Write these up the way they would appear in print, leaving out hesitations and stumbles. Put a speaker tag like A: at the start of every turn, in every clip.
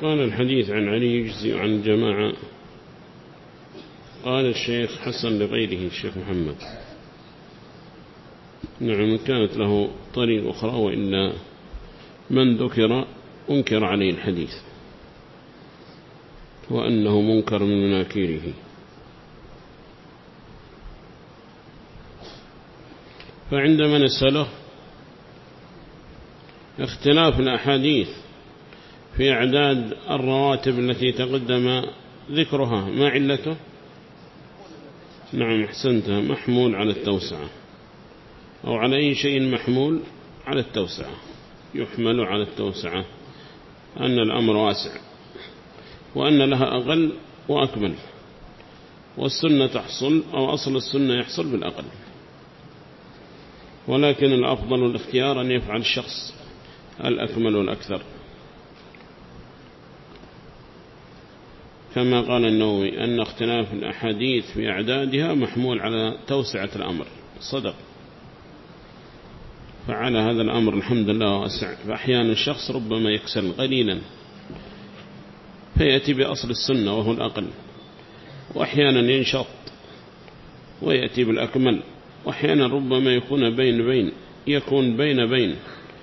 A: قال الحديث عن علي يجزي عن جماعة. قال الشيخ حسن لغيره الشيخ محمد نعم كانت له طريق أخرى وإلا من ذكر أنكر عليه الحديث وأنه منكر من مناكيره. فعندما نسأله اختلاف الأحاديث في أعداد الرواتب التي تقدم ذكرها ما علته؟ نعم أحسنتها، محمول على التوسعة، أو على أي شيء محمول على التوسعة، يحمل على التوسعة أن الأمر واسع وأن لها أقل وأكمل، والسنة تحصل أو أصل السنة يحصل بالأقل، ولكن الأفضل والاختيار أن يفعل الشخص الأكمل والأكثر، كما قال النووي أن اختلاف الأحاديث في أعدادها محمول على توسعة الأمر. صدق. فعلى هذا الأمر الحمد لله واسع. فأحيانا الشخص ربما يكسل قليلا فيأتي بأصل السنة وهو الأقل، وأحيانا ينشط ويأتي بالأكمل، وأحيانا ربما يكون بين بين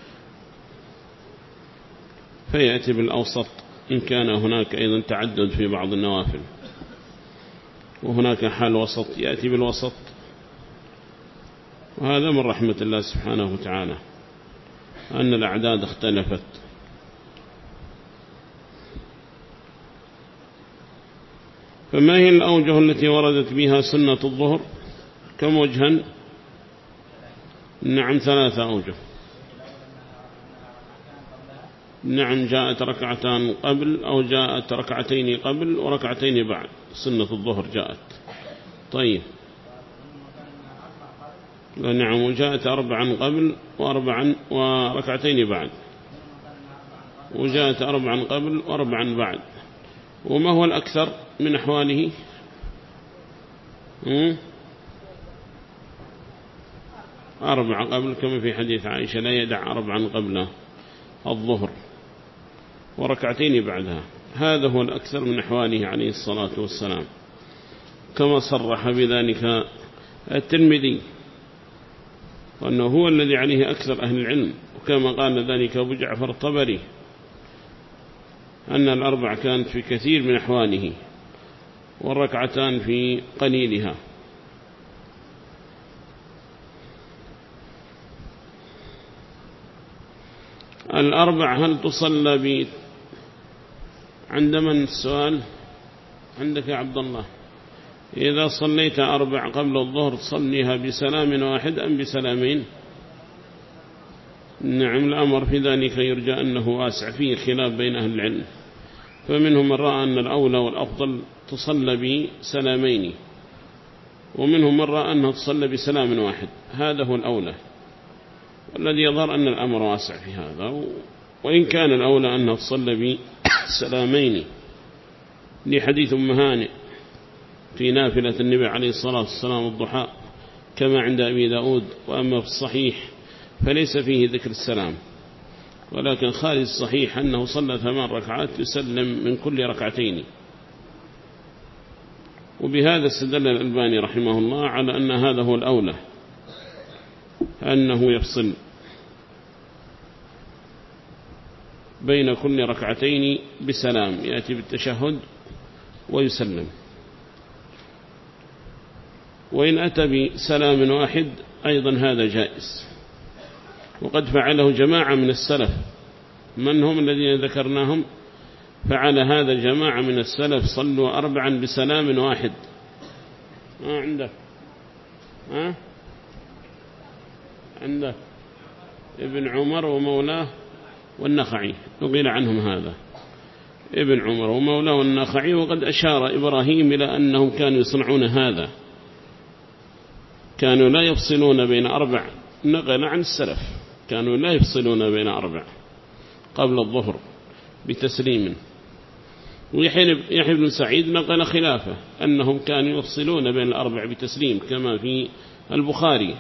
A: فيأتي بالأوسط إن كان هناك أيضا تعدد في بعض النوافل، وهناك حال وسط يأتي بالوسط. وهذا من رحمة الله سبحانه وتعالى أن الأعداد اختلفت. فما هي الأوجه التي وردت بها سنة الظهر؟ كم وجها؟ نعم 3 أوجه. نعم جاءت ركعتان قبل أو جاءت ركعتين قبل وركعتين بعد، سنة الظهر جاءت. طيب نعم وجاءت 4 قبل وركعتين بعد، وجاءت 4 قبل و4 بعد. وما هو الأكثر من أحواله؟ 4 قبل كما في حديث عائشة لا يدع 4 قبل الظهر وركعتين بعدها. هذا هو الأكثر من أحواله عليه الصلاة والسلام، كما صرح بذلك الترمذي وأنه هو الذي عليه أكثر أهل العلم، وكما قال ذلك أبو جعفر الطبري أن ال4 كانت في كثير من أحواله والركعتان في قليلها. ال4 هل تصلى عند من؟ السؤال عندك يا عبد الله. إذا صليت 4 قبل الظهر تصليها بسلام واحد أم بسلامين؟ نعم الأمر في ذلك يرجى أنه واسع، فيه خلاف بين أهل العلم، فمنهم من رأى أن الأولى والأفضل تصلى بسلامين، ومنهم من رأى أنها تصلى بسلام واحد. هذا هو الأولى، والذي يظهر أن الأمر واسع في هذا، وإن كان الأولى أنها تصلى بسلامين لحديث أم هانئ في نافلة النبي عليه الصلاة والسلام الضحى كما عند أبي داود. وأما في الصحيح فليس فيه ذكر السلام، ولكن خارج الصحيح أنه صلى 8 ركعات يسلم من كل ركعتين. وبهذا استدل الألباني رحمه الله على أن هذا هو الأولى، أنه يفصل بين كل ركعتين بسلام، يأتي بالتشهد ويسلم. وإن أتى بسلام واحد أيضا هذا جائز، وقد فعله جماعة من السلف. من هم الذين ذكرناهم؟ فعل هذا جماعة من السلف، صلوا 4 بسلام واحد. عندك عندك ابن عمر ومولاه والنخعي، نقل عنهم هذا ابن عمر ومولاه والنخعي. وقد أشار إبراهيم إلى أنهم كانوا يصنعون هذا، كانوا لا يفصلون بين 4. نقل عن السلف كانوا لا يفصلون بين 4 قبل الظهر بتسليم. ويحيى بن سعيد نقل خلافه أنهم كانوا يفصلون بين 4 بتسليم كما في البخاري.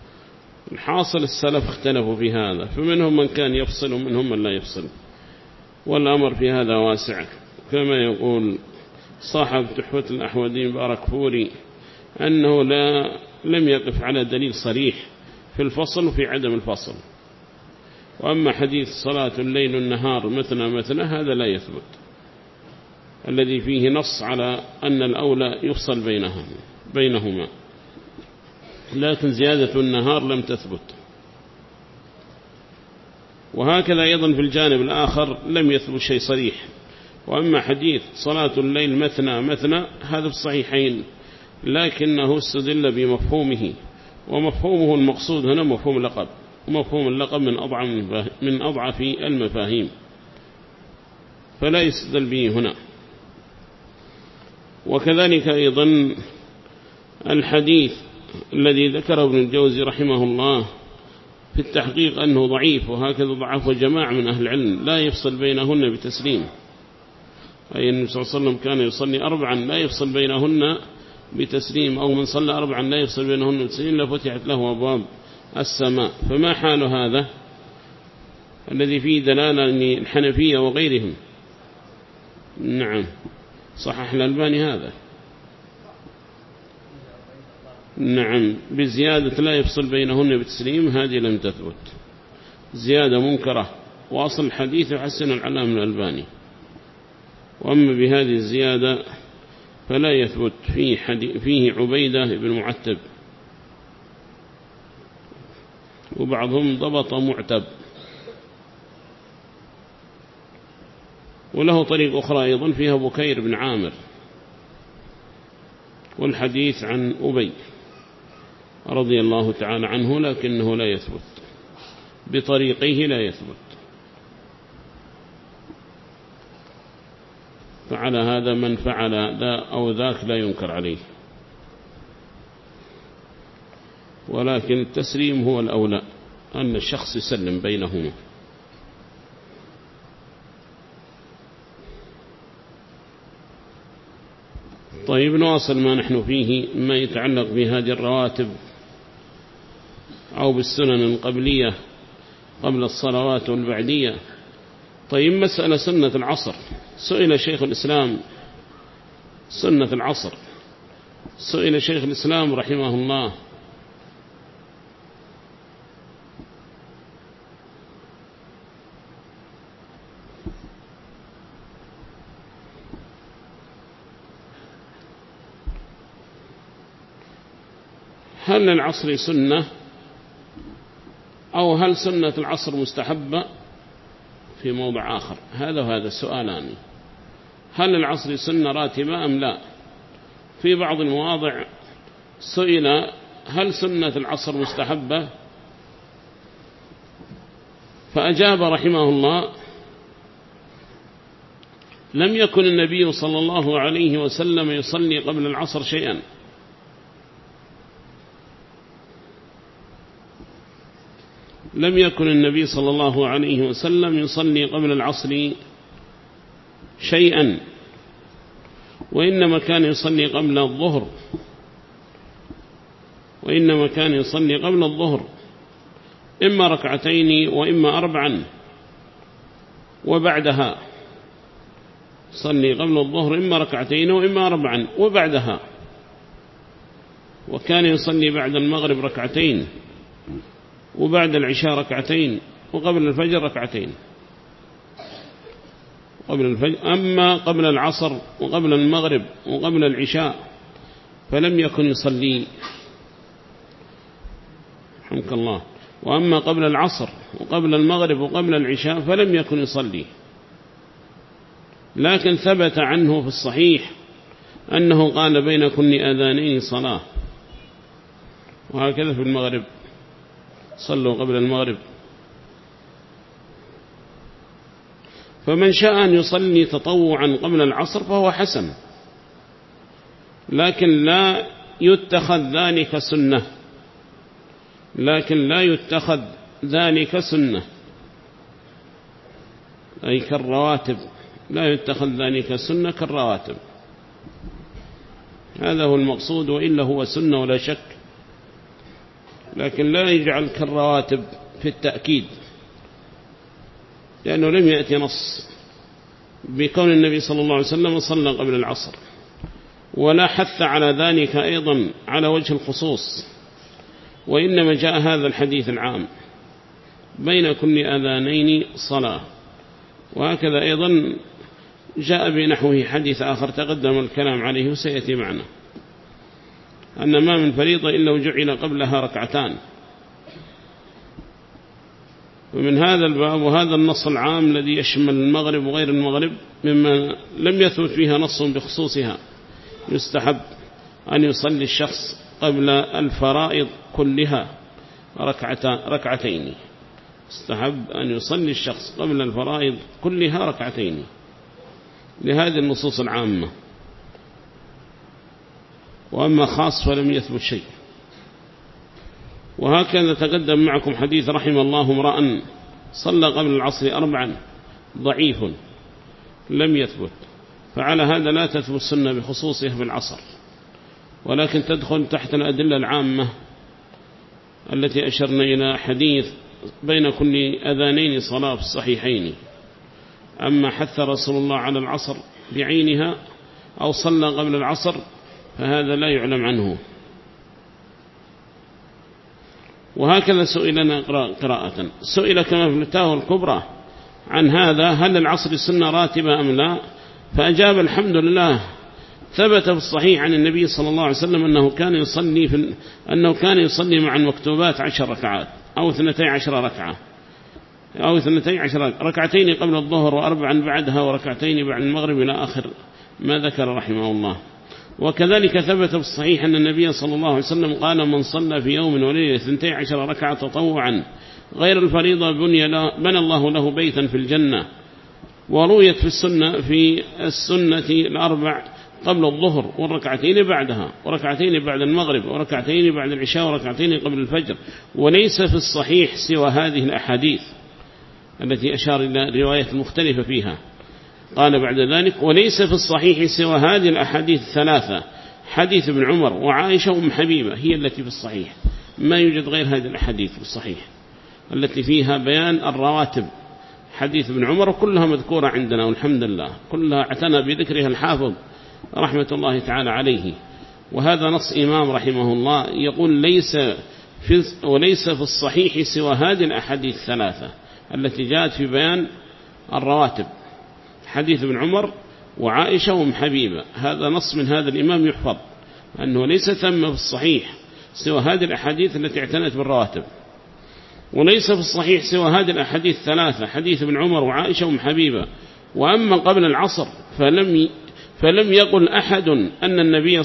A: الحاصل السلف اختلفوا في هذا، فمنهم من كان يفصل ومنهم من لا يفصل. والأمر في هذا واسع، كما يقول صاحب تحفة الأحوذي بارك فوري أنه لم يقف على دليل صريح في الفصل وفي عدم الفصل. وأما حديث صلاة الليل والنهار مثنى هذا لا يثبت، الذي فيه نص على أن الأولى يفصل بينهما، لكن زيادة النهار لم تثبت. وهكذا أيضا في الجانب الآخر لم يثبت شيء صريح. وأما حديث صلاة الليل مثنى هذا في الصحيحين، لكنه استدل بمفهومه، ومفهومه المقصود هنا مفهوم اللقب، ومفهوم اللقب من أضعف المفاهيم، فلا يستدل به هنا. وكذلك أيضا الحديث الذي ذكره ابن الجوزي رحمه الله في التحقيق أنه ضعيف، وهكذا ضعف جماعة من أهل العلم، لا يفصل بينهن بتسليم، أي النبي صلى الله عليه وسلم كان يصلي 4 لا يفصل بينهن بتسليم، أو من صلى 4 لا يفصل بينهن بتسليم لفتحت له أبواب السماء. فما حال هذا الذي فيه دلالة الحنفية وغيرهم؟ نعم صحح الألباني هذا، نعم بزيادة لا يفصل بينهن بتسليم، هذه لم تثبت، زيادة منكرة، وأصل الحديث يحسن العلامة الألباني. وأما بهذه الزيادة فلا يثبت فيه عبيدة بن معتب، وبعضهم ضبط معتب. وله طريق أخرى أيضا فيها بكير بن عامر، والحديث عن أبي رضي الله تعالى عنه، لكنه لا يثبت بطريقه، لا يثبت. فعلى هذا من فعل ذا أو ذاك لا ينكر عليه، ولكن التسليم هو الأولى، أن الشخص يسلم بينهما. طيب نواصل ما نحن فيه، ما يتعلق بهذه الرواتب أو بالسنن القبلية قبل الصلوات والبعدية. طيب مسألة سنة العصر، سئل شيخ الإسلام سنة العصر، سئل شيخ الإسلام رحمه الله هل العصر سنة أو هل سنة العصر مستحبة في موضع آخر؟ هذا السؤالان، هل العصر سنة راتبة أم لا؟ في بعض المواضع سئل هل سنة العصر مستحبة، فأجاب رحمه الله لم يكن النبي صلى الله عليه وسلم يصلي قبل العصر شيئا، لم يكن النبي صلى الله عليه وسلم يصلي قبل العصر شيئا، وإنما كان يصلي قبل الظهر، إما 2 وإما 4، وبعدها صلي قبل الظهر إما 2 وإما 4 وبعدها. وكان يصلي بعد المغرب 2 وبعد العشاء 2 وقبل الفجر 2 قبل الفجر. أما قبل العصر وقبل المغرب وقبل العشاء فلم يكن يصلي، رحمك الله. وأما قبل العصر وقبل المغرب وقبل العشاء فلم يكن يصلي، لكن ثبت عنه في الصحيح أنه قال بين كل أذانين صلاة، وهكذا في المغرب صلوا قبل المغرب. فمن شاء أن يصلي تطوعا قبل العصر فهو حسن، لكن لا يتخذ ذلك سنة، أي كالرواتب، لا يتخذ ذلك سنة كالرواتب، هذا هو المقصود. وإلا هو سنة ولا شك، لكن لا يجعل كالرواتب في التأكيد، لأنه لم يأتي نص بكون النبي صلى الله عليه وسلم صلى قبل العصر، ولا حث على ذلك أيضا على وجه الخصوص، وإنما جاء هذا الحديث العام بين كل أذانين صلاة. وهكذا أيضا جاء بنحوه حديث آخر تقدم الكلام عليه وسيأتي معنا، أن ما من فريضة إلا وجعل قبلها ركعتان. ومن هذا الباب وهذا النص العام الذي يشمل المغرب وغير المغرب مما لم يثبت فيها نص بخصوصها، يستحب أن يصلي الشخص قبل الفرائض كلها ركعتين. يستحب أن يصلي الشخص قبل الفرائض كلها ركعتين لهذه النصوص العامة، وأما خاص فلم يثبت شيء. وهكذا تقدم معكم حديث رحم الله امرأ صلى قبل العصر 4 ضعيف لم يثبت، فعلى هذا لا تثبت السنة بخصوصها في العصر، ولكن تدخل تحت الأدلة العامة التي أشرنا إلى حديث بين كل أذانين صلاة في الصحيحين. أما حث رسول الله على العصر بعينها أو صلى قبل العصر فهذا لا يعلم عنه. وهكذا سئلنا قراءة، سئل كما في الفتاوى الكبرى عن هذا، هل العصر سنة راتبة أم لا؟ فأجاب الحمد لله ثبت في الصحيح عن النبي صلى الله عليه وسلم أنه كان يصلي مع المكتوبات 10 ركعات أو 12 ركعة أو 12 ركعتين قبل الظهر و4 بعدها وركعتين بعد المغرب إلى آخر ما ذكر رحمه الله. وكذلك ثبت في الصحيح أن النبي صلى الله عليه وسلم قال: من صلى في يوم وليلة 12 ركعة تطوعا غير الفريضة بنى الله له بيتا في الجنة. ورويت في السنة الأربع قبل الظهر والركعتين بعدها وركعتين بعد المغرب وركعتين بعد العشاء وركعتين قبل الفجر. وليس في الصحيح سوى هذه الأحاديث التي أشار إلى رواية مختلفة فيها. قال بعد ذلك: وليس في الصحيح سوى هذه الأحاديث 3، حديث ابن عمر وعائشة وأم حبيبة هي التي في الصحيح، ما يوجد غير هذه الأحاديث في الصحيح التي فيها بيان الرواتب. حديث ابن عمر كلها مذكورة عندنا والحمد لله، كلها اعتنى بذكرها الحافظ رحمة الله تعالى عليه. وهذا نص إمام رحمه الله يقول: وليس في الصحيح سوى هذه الأحاديث 3 التي جاءت في بيان الرواتب، حديث ابن عمر وعائشة وأم حبيبة. هذا نص من هذا الإمام يحفظ أنه ليس ثم في الصحيح سوى هذه الأحاديث التي اعتنت بالرواتب، وليس في الصحيح سوى هذه الأحاديث 3، حديث ابن عمر وعائشة وأم حبيبة. وأما قبل العصر فلم يقل أحد أن النبي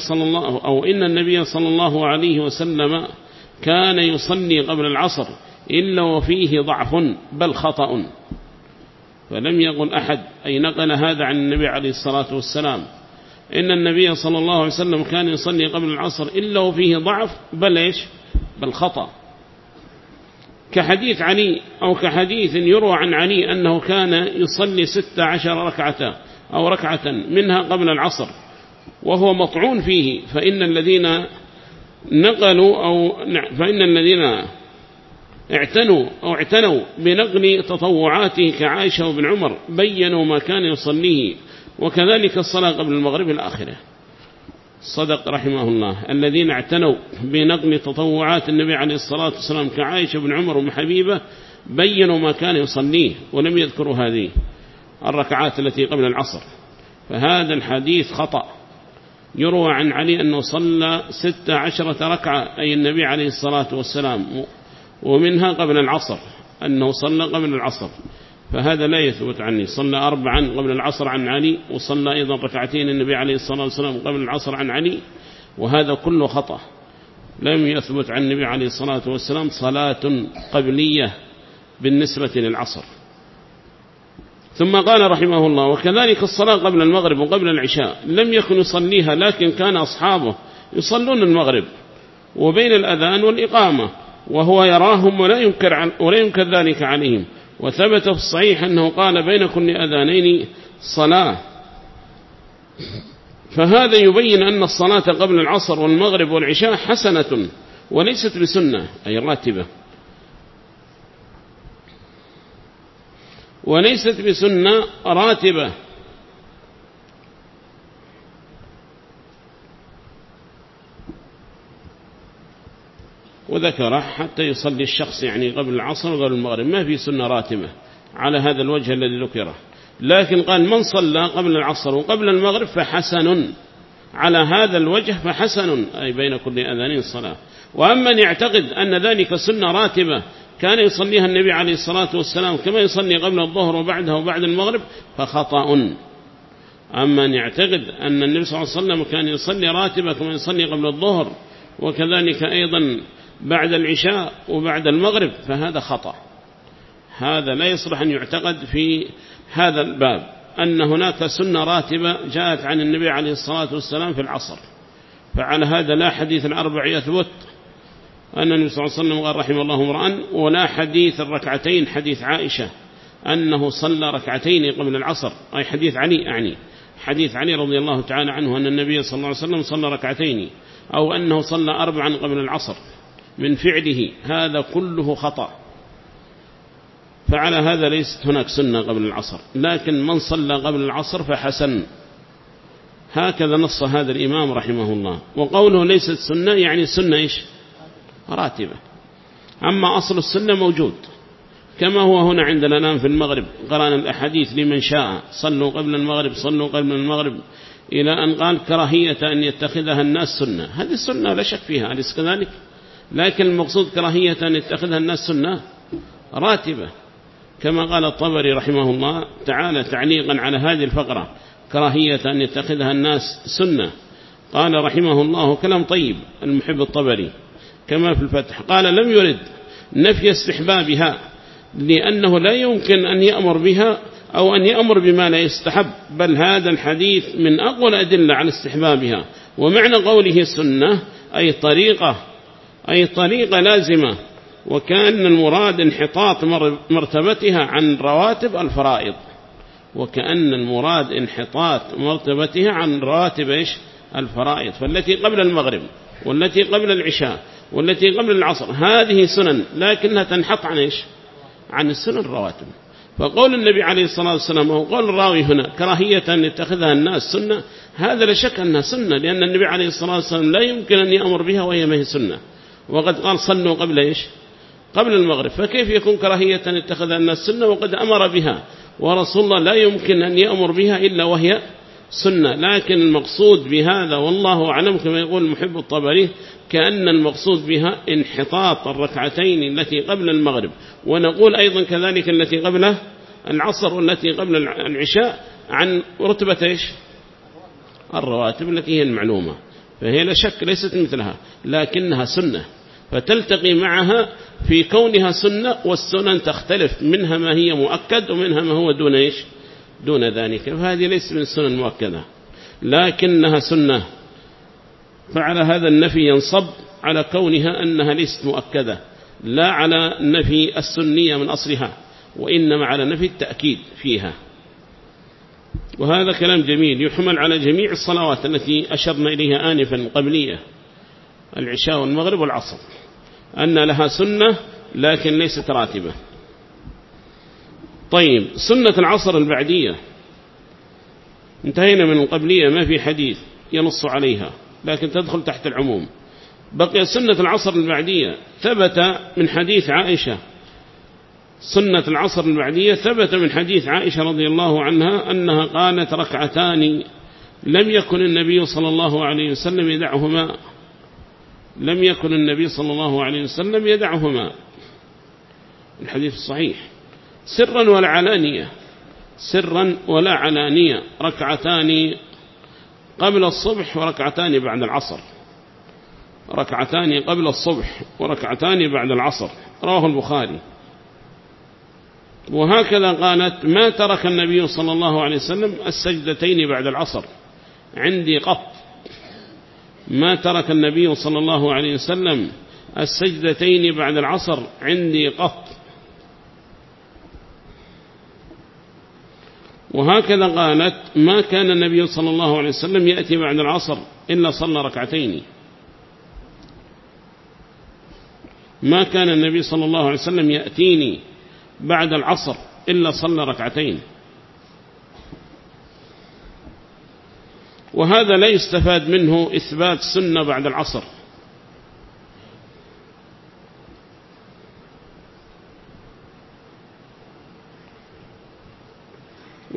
A: صلى الله عليه وسلم كان يصلي قبل العصر إلا وفيه ضعف بل خطأ. فلم يقل أحد أي نقل هذا عن النبي عليه الصلاة والسلام إن النبي صلى الله عليه وسلم كان يصلي قبل العصر إلا وفيه ضعف بل خطأ، كحديث علي أو كحديث يروى عن علي أنه كان يصلي 16 ركعة أو ركعة منها قبل العصر وهو مطعون فيه. فإن الذين اعتنوا بنقل تطوعاته كعائشة وابن عمر بيّنوا ما كان يصليه، وكذلك الصلاة قبل المغرب الآخرة. صدق رحمه الله. الذين اعتنوا بنقل تطوعات النبي عليه الصلاة والسلام كعائشة وابن عمر وأم حبيبة بيّنوا ما كان يصليه ولم يذكروا هذه الركعات التي قبل العصر. فهذا الحديث خطأ. يروى عن علي أنه صلى 16 ركعة أي النبي عليه الصلاة والسلام، ومنها قبل العصر أنه صلى قبل العصر، فهذا لا يثبت عني. صلى 4 قبل العصر عن علي، وصلى أيضا ركعتين النبي عليه الصلاة والسلام قبل العصر عن علي، وهذا كله خطأ. لم يثبت عن النبي عليه الصلاة والسلام صلاة قبلية بالنسبة للعصر. ثم قال رحمه الله: وكذلك الصلاة قبل المغرب وقبل العشاء لم يكن يصليها، لكن كان أصحابه يصلون المغرب وبين الأذان والإقامة وهو يراهم ولا ينكر ذلك عليهم. وثبت في الصحيح أنه قال: بين كل أذانين صلاة. فهذا يبين أن الصلاة قبل العصر والمغرب والعشاء حسنة وليست بسنة أي راتبة، وليست بسنة راتبة وذكره حتى يصلي الشخص يعني قبل العصر وقبل المغرب، ما في سنة راتبة على هذا الوجه الذي ذكره. لكن قال من صلى قبل العصر وقبل المغرب فحسن، على هذا الوجه فحسن، أي بين كل أذانين صلاة. وأما من يعتقد أن ذلك سنة راتبة كان يصليها النبي عليه الصلاة والسلام كما يصلي قبل الظهر وبعدها وبعد المغرب فخطأ. أما من يعتقد أن النبي صلى الله عليه وسلم كان يصلي راتبة كما يصلي قبل الظهر وكذلك أيضا بعد العشاء وبعد المغرب فهذا خطأ. هذا لا يصلح أن يعتقد في هذا الباب أن هناك سنة راتبة جاءت عن النبي عليه الصلاة والسلام في العصر. فعلى هذا لا حديث الأربع يثبت أن النبي صلى الله عليه وسلم قال رحمه الله امرأ، ولا حديث الركعتين حديث عائشة أنه صلى ركعتين قبل العصر، أي حديث علي، أعني حديث علي رضي الله تعالى عنه أن النبي صلى الله عليه وسلم صلى ركعتين، أو أنه صلى 4 قبل العصر من فعله، هذا كله خطأ. فعلى هذا ليست هناك سنة قبل العصر، لكن من صلى قبل العصر فحسن. هكذا نص هذا الإمام رحمه الله. وقوله ليست سنة يعني سنة إيش؟ راتبة. أما أصل السنة موجود كما هو هنا عندنا الآن في المغرب، قرأنا الأحاديث لمن شاء صلوا قبل المغرب صلوا قبل المغرب، إلى أن قال كراهية أن يتخذها الناس سنة. هذه السنة لا شك فيها، أليس كذلك؟ لكن المقصود كراهية أن يتخذها الناس سنة راتبة، كما قال الطبري رحمه الله تعالى تعليقا على هذه الفقرة: كراهية أن يتخذها الناس سنة. قال رحمه الله كلام طيب المحب الطبري كما في الفتح، قال لم يرد نفي استحبابها، لأنه لا يمكن أن يأمر بها أو أن يأمر بما لا يستحب، بل هذا الحديث من أقوى الأدلة على استحبابها. ومعنى قوله سنة أي طريقة لازمة، وكأن المراد انحطاط مرتبتها عن رواتب الفرائض، وكأن المراد انحطاط مرتبتها عن رواتب إيش؟ الفرائض. فالتي قبل المغرب والتي قبل العشاء والتي قبل العصر هذه سنن، لكنها تنحط عن إيش؟ عن السنن الرواتب. فقول النبي عليه الصلاة والسلام هو قول الراوي هنا كراهية أن يتخذها الناس سنة، هذا لا شك أنها سنة، لأن النبي عليه الصلاة والسلام لا يمكن أن يأمر بها وهي ما هي سنة، وقد قال صلوا قبل إيش؟ قبل المغرب. فكيف يكون كراهية أن يتخذها الناس سنة وقد أمر بها؟ ورسول الله لا يمكن أن يأمر بها إلا وهي سنة. لكن المقصود بهذا والله أعلم كما يقول المحب الطبري، كأن المقصود بها انحطاط الركعتين التي قبل المغرب، ونقول أيضا كذلك التي قبل العصر والتي قبل العشاء، عن رتبة إيش؟ الرواتب التي هي المعلومة. فهي لا شك ليست مثلها، لكنها سنة، فتلتقي معها في كونها سنة، والسنن تختلف، منها ما هي مؤكد ومنها ما هو دون إيش؟ دون ذلك. فهذه ليست من السنن المؤكدة لكنها سنة. فعلى هذا النفي ينصب على كونها أنها ليست مؤكدة، لا على نفي السنية من أصلها، وإنما على نفي التأكيد فيها. وهذا كلام جميل يحمل على جميع الصلوات التي أشرنا إليها آنفا قبلية، العشاء والمغرب والعصر، أن لها سنة لكن ليست راتبة. طيب، سنة العصر البعدية انتهينا من القبلية، ما في حديث ينص عليها لكن تدخل تحت العموم. بقي سنة العصر البعدية، ثبت من حديث عائشة، سنة العصر البعدية ثبت من حديث عائشة رضي الله عنها أنها قالت ركعتان لم يكن النبي صلى الله عليه وسلم يدعهما، لم يكن النبي صلى الله عليه وسلم يدعهما، الحديث الصحيح، سرا ولا علانية، سرا ولا علانية، ركعتان قبل الصبح وركعتان بعد العصر، ركعتان قبل الصبح وركعتان بعد العصر، رواه البخاري. وهكذا قالت ما ترك النبي صلى الله عليه وسلم السجدتين بعد العصر عندي قط، ما ترك النبي صلى الله عليه وسلم السجدتين بعد العصر عندي قط. وهكذا قالت ما كان النبي صلى الله عليه وسلم يأتي بعد العصر إلا صلى ركعتين، ما كان النبي صلى الله عليه وسلم يأتيني بعد العصر إلا صلى ركعتين. وهذا لا يستفاد منه إثبات سنة بعد العصر،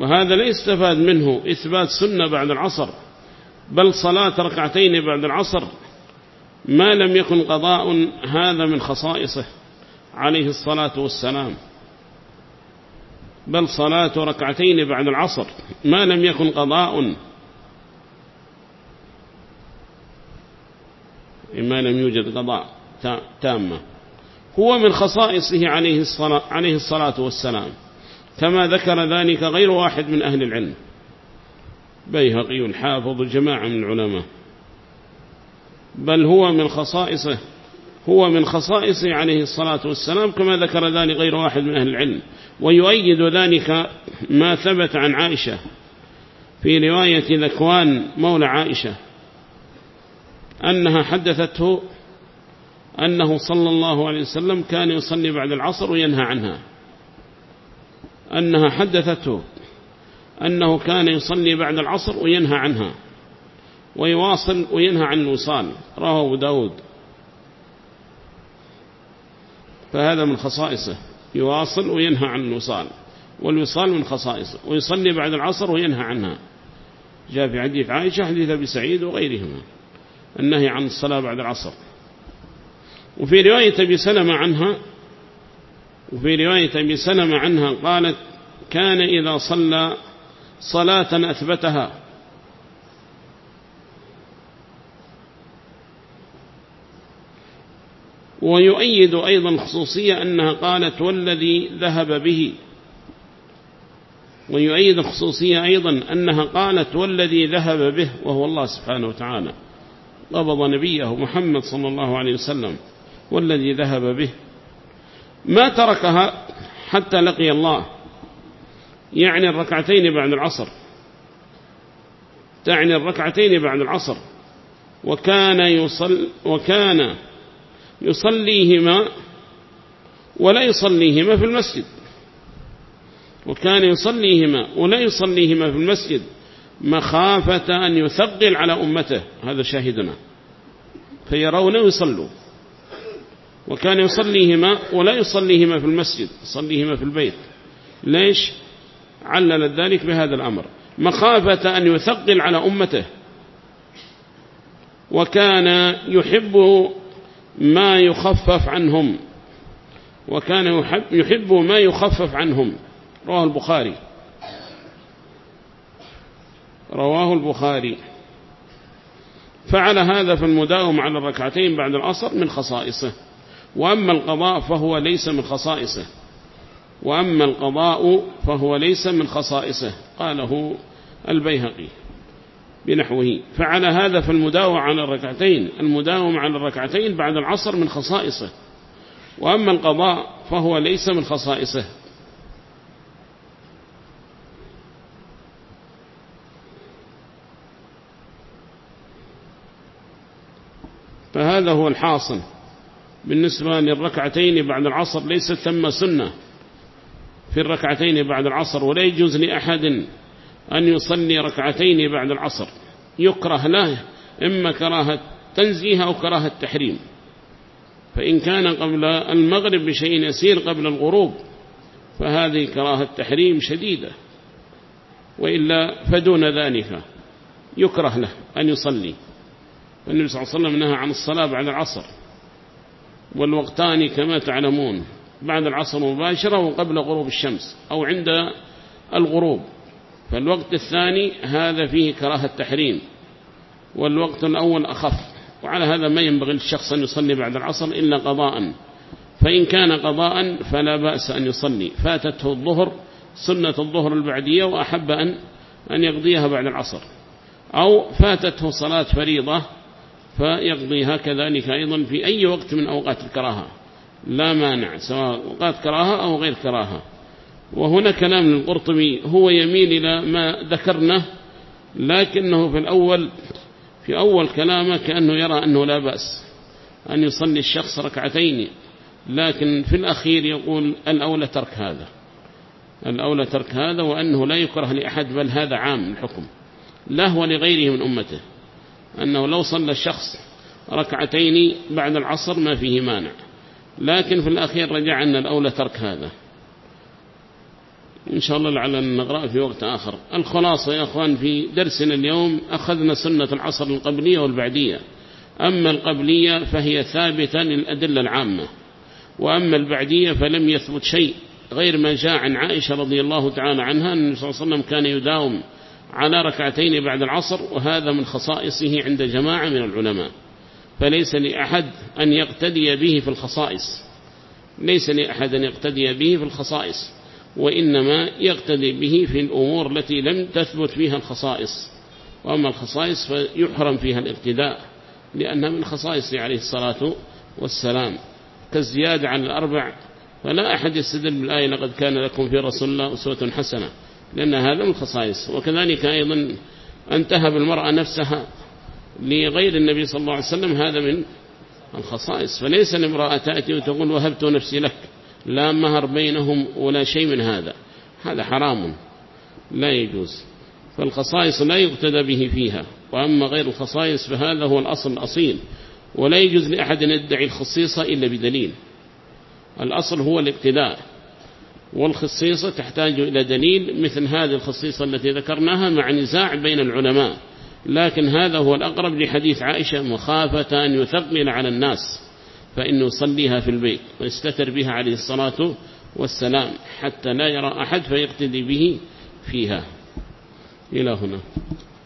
A: وهذا لا يستفاد منه إثبات سنة بعد العصر، بل صلاة ركعتين بعد العصر ما لم يكن قضاء هذا من خصائصه عليه الصلاة والسلام، بل صلاة ركعتين بعد العصر ما لم يكن قضاء، ما لم يوجد قضاء تامة، هو من خصائصه عليه الصلاة والسلام، كما ذكر ذلك غير واحد من أهل العلم، بيهقي الحافظ جماعة من العلماء، بل هو من خصائصه عليه الصلاة والسلام، كما ذكر ذلك غير واحد من أهل العلم. ويؤيد ذلك ما ثبت عن عائشة في رواية ذكوان مولى عائشة أنها حدثته أنه صلى الله عليه وسلم كان يصلي بعد العصر وينهى عنها، أنها حدثته أنه كان يصلي بعد العصر وينهى عنها، ويواصل وينهى عن الوصال، رواه أبو داود. فهذا من خصائصه، يواصل وينهى عن الوصال، والوصال من خصائصه، ويصلي بعد العصر وينهى عنها. جاء في حديث عائشة، حديث أبي سعيد وغيرهما، النهي عن الصلاة بعد العصر. وفي رواية أبي سلمة عنها قالت: كان إذا صلى صلاة أثبتها ويؤيد أيضا خصوصية أنها قالت: والذي ذهب به، ويؤيد خصوصية أيضا أنها قالت: والذي ذهب به، وهو الله سبحانه وتعالى، قبض نبيه محمد صلى الله عليه وسلم، والذي ذهب به ما تركها حتى لقي الله، يعني الركعتين بعد العصر، تعني الركعتين بعد العصر، وكان يصليهما ولا يصليهما في المسجد، وكان يصليهما ولا يصليهما في المسجد مخافة أن يثقل على أمته، هذا شاهدنا، فيرون ويصلوا. وكان يصليهما ولا يصليهما في المسجد، يصليهما في البيت. ليش؟ علل ذلك بهذا الأمر، مخافة أن يثقل على أمته، وكان يحب ما يخفف عنهم، وكان يحب ما يخفف عنهم. رواه البخاري. فعلى هذا فالمداوم على الركعتين بعد العصر من خصائصه، وأما القضاء فهو ليس من خصائصه، قاله البيهقي بنحوه. فعلى هذا فالمداوم على الركعتين بعد العصر من خصائصه، وأما القضاء فهو ليس من خصائصه. فهذا هو الحاصل بالنسبة للركعتين بعد العصر، ليست ثم سنة في الركعتين بعد العصر، ولا يجوز لأحد أن يصلي ركعتين بعد العصر، يكره له إما كراهة تنزيه أو كراهة تحريم. فإن كان قبل المغرب بشيء يسير قبل الغروب فهذه كراهة تحريم شديدة، وإلا فدون ذلك يكره له أن يصلي. النبي صلى الله عليه وسلم نهى عن الصلاة بعد العصر، والوقتان كما تعلمون بعد العصر مباشرة وقبل غروب الشمس أو عند الغروب، فالوقت الثاني هذا فيه كراهة تحريم، والوقت الأول أخف. وعلى هذا ما ينبغي للشخص أن يصلي بعد العصر إلا قضاء، فإن كان قضاء فلا بأس أن يصلي. فاتته الظهر سنة الظهر البعدية وأحب أن يقضيها بعد العصر، أو فاتته صلاة فريضة فيقضيها كذلك أيضا في أي وقت من أوقات الكراهة، لا مانع، سواء أوقات كراهة أو غير كراهة. وهنا كلام للقرطبي هو يميل إلى ما ذكرناه، لكنه في أول كلامه كأنه يرى أنه لا بأس أن يصلي الشخص ركعتين، لكن في الأخير يقول الأولى ترك هذا، وأنه لا يكره لأحد، بل هذا عام الحكم له ولغيره من أمته، أنه لو صلى الشخص ركعتين بعد العصر ما فيه مانع، لكن في الأخير رجع أن الأولى ترك هذا. إن شاء الله لعلنا نقرأ في وقت آخر. الخلاصة يا أخوان في درسنا اليوم أخذنا سنة العصر القبلية والبعدية. أما القبلية فهي ثابتة للأدلة العامة، وأما البعدية فلم يثبت شيء غير ما جاء عن عائشة رضي الله تعالى عنها أن النبي صلى الله عليه وسلم كان يداوم على ركعتين بعد العصر، وهذا من خصائصه عند جماعة من العلماء، فليس لأحد أن يقتدي به في الخصائص، ليس لأحد أن يقتدي به في الخصائص، وإنما يقتدي به في الأمور التي لم تثبت فيها الخصائص. وأما الخصائص فيحرم فيها الاقتداء لأنها من خصائصه عليه الصلاة والسلام، كالزيادة عن الأربع، فلا أحد يستدل بالآية لقد كان لكم في رسول الله أسوة حسنة، لأن هذا من الخصائص. وكذلك أيضا أن تهب المرأة نفسها لغير النبي صلى الله عليه وسلم، هذا من الخصائص، فليس الامرأة تأتي وتقول وهبت نفسي لك، لا مهر بينهم ولا شيء من هذا، هذا حرام لا يجوز. فالخصائص لا يقتدى به فيها، وأما غير الخصائص فهذا هو الأصل الأصيل، ولا يجوز لأحد أن يدعي الخصيصة إلا بدليل. الأصل هو الاقتداء، والخصيصة تحتاج إلى دليل، مثل هذه الخصيصة التي ذكرناها مع نزاع بين العلماء، لكن هذا هو الأقرب لحديث عائشة مخافة أن يثقل على الناس فإنه يصليها في البيت ويستتر بها عليه الصلاة والسلام حتى لا يرى أحد فيقتدي به فيها. إلى هنا.